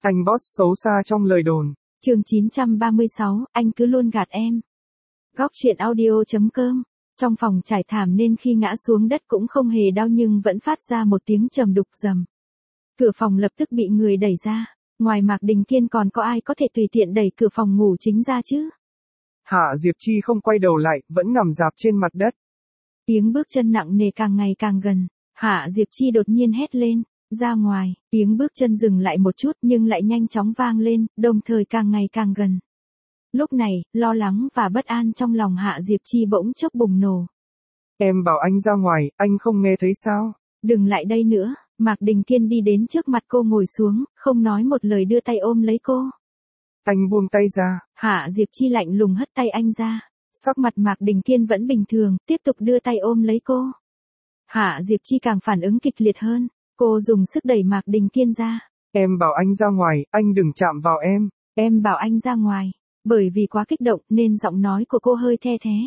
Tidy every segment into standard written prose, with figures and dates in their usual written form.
Anh boss xấu xa trong lời đồn. Chương 936, anh cứ luôn gạt em. Góc truyện audio.com. Trong phòng trải thảm nên khi ngã xuống đất cũng không hề đau nhưng vẫn phát ra một tiếng trầm đục rầm. Cửa phòng lập tức bị người đẩy ra. Ngoài Mạc Đình Kiên còn có ai có thể tùy tiện đẩy cửa phòng ngủ chính ra chứ? Hạ Diệp Chi không quay đầu lại, vẫn nằm rạp trên mặt đất. Tiếng bước chân nặng nề càng ngày càng gần. Hạ Diệp Chi đột nhiên hét lên. Ra ngoài, tiếng bước chân dừng lại một chút nhưng lại nhanh chóng vang lên, đồng thời càng ngày càng gần. Lúc này, lo lắng và bất an trong lòng Hạ Diệp Chi bỗng chốc bùng nổ. Em bảo anh ra ngoài, anh không nghe thấy sao? Đừng lại đây nữa. Mạc Đình Kiên đi đến trước mặt cô ngồi xuống, không nói một lời đưa tay ôm lấy cô. Anh buông tay ra. Hạ Diệp Chi lạnh lùng hất tay anh ra. Sắc mặt Mạc Đình Kiên vẫn bình thường, tiếp tục đưa tay ôm lấy cô. Hạ Diệp Chi càng phản ứng kịch liệt hơn. Cô dùng sức đẩy Mạc Đình Kiên ra. Em bảo anh ra ngoài, anh đừng chạm vào em. Em bảo anh ra ngoài. Bởi vì quá kích động nên giọng nói của cô hơi the thé.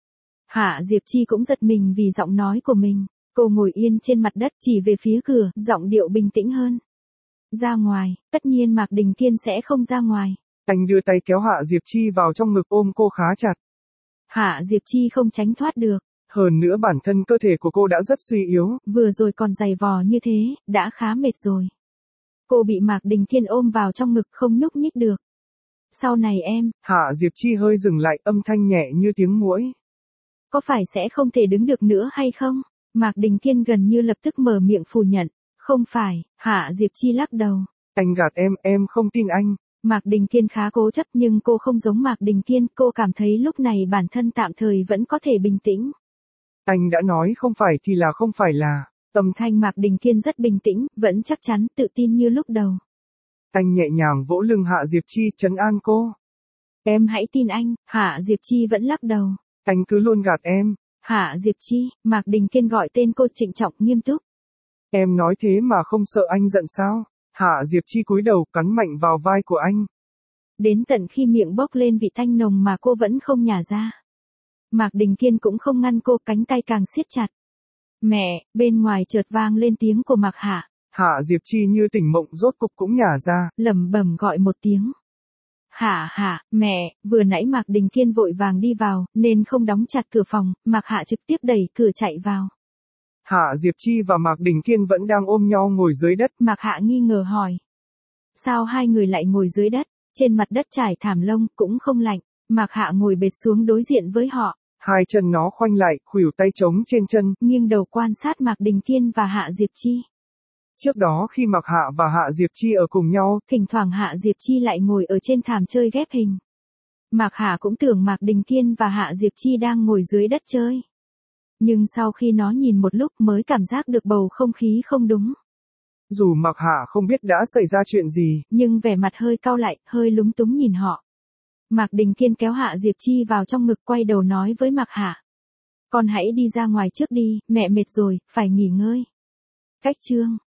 Hạ Diệp Chi cũng giật mình vì giọng nói của mình. Cô ngồi yên trên mặt đất chỉ về phía cửa, giọng điệu bình tĩnh hơn. Ra ngoài, tất nhiên Mạc Đình Kiên sẽ không ra ngoài. Anh đưa tay kéo Hạ Diệp Chi vào trong ngực ôm cô khá chặt. Hạ Diệp Chi không tránh thoát được. Hơn nữa bản thân cơ thể của cô đã rất suy yếu. Vừa rồi còn giày vò như thế, đã khá mệt rồi. Cô bị Mạc Đình Kiên ôm vào trong ngực không nhúc nhích được. Sau này em. Hạ Diệp Chi hơi dừng lại, âm thanh nhẹ như tiếng muỗi. Có phải sẽ không thể đứng được nữa hay không? Mạc Đình Kiên gần như lập tức mở miệng phủ nhận. Không phải. Hạ Diệp Chi lắc đầu. Anh gạt em không tin anh. Mạc Đình Kiên khá cố chấp nhưng cô không giống Mạc Đình Kiên. Cô cảm thấy lúc này bản thân tạm thời vẫn có thể bình tĩnh. Anh đã nói không phải thì là không phải là. Âm thanh Mạc Đình Kiên rất bình tĩnh, vẫn chắc chắn, tự tin như lúc đầu. Anh nhẹ nhàng vỗ lưng Hạ Diệp Chi trấn an cô. Em hãy tin anh. Hạ Diệp Chi vẫn lắc đầu. Anh cứ luôn gạt em. Hạ Diệp Chi. Mạc Đình Kiên gọi tên cô trịnh trọng nghiêm túc. Em nói thế mà không sợ anh giận sao? Hạ Diệp Chi cúi đầu cắn mạnh vào vai của anh. Đến tận khi miệng bốc lên vị tanh nồng mà cô vẫn không nhả ra. Mạc Đình Kiên cũng không ngăn cô, cánh tay càng siết chặt. Mẹ, bên ngoài chợt vang lên tiếng của Mạc Hạ. Hạ Diệp Chi như tỉnh mộng rốt cục cũng nhả ra. Lẩm bẩm gọi một tiếng. Hạ, mẹ, vừa nãy Mạc Đình Kiên vội vàng đi vào, nên không đóng chặt cửa phòng, Mạc Hạ trực tiếp đẩy cửa chạy vào. Hạ Diệp Chi và Mạc Đình Kiên vẫn đang ôm nhau ngồi dưới đất. Mạc Hạ nghi ngờ hỏi. Sao hai người lại ngồi dưới đất? Trên mặt đất trải thảm lông, cũng không lạnh. Mạc Hạ ngồi bệt xuống đối diện với họ. Hai chân nó khoanh lại, khuỷu tay trống trên chân. Nghiêng đầu quan sát Mạc Đình Kiên và Hạ Diệp Chi. Trước đó khi Mạc Hạ và Hạ Diệp Chi ở cùng nhau, thỉnh thoảng Hạ Diệp Chi lại ngồi ở trên thảm chơi ghép hình. Mạc Hạ cũng tưởng Mạc Đình Kiên và Hạ Diệp Chi đang ngồi dưới đất chơi. Nhưng sau khi nó nhìn một lúc mới cảm giác được bầu không khí không đúng. Dù Mạc Hạ không biết đã xảy ra chuyện gì, nhưng vẻ mặt hơi cau lại, hơi lúng túng nhìn họ. Mạc Đình Kiên kéo Hạ Diệp Chi vào trong ngực, quay đầu nói với Mạc Hạ. Con hãy đi ra ngoài trước đi, mẹ mệt rồi, phải nghỉ ngơi. Cách chương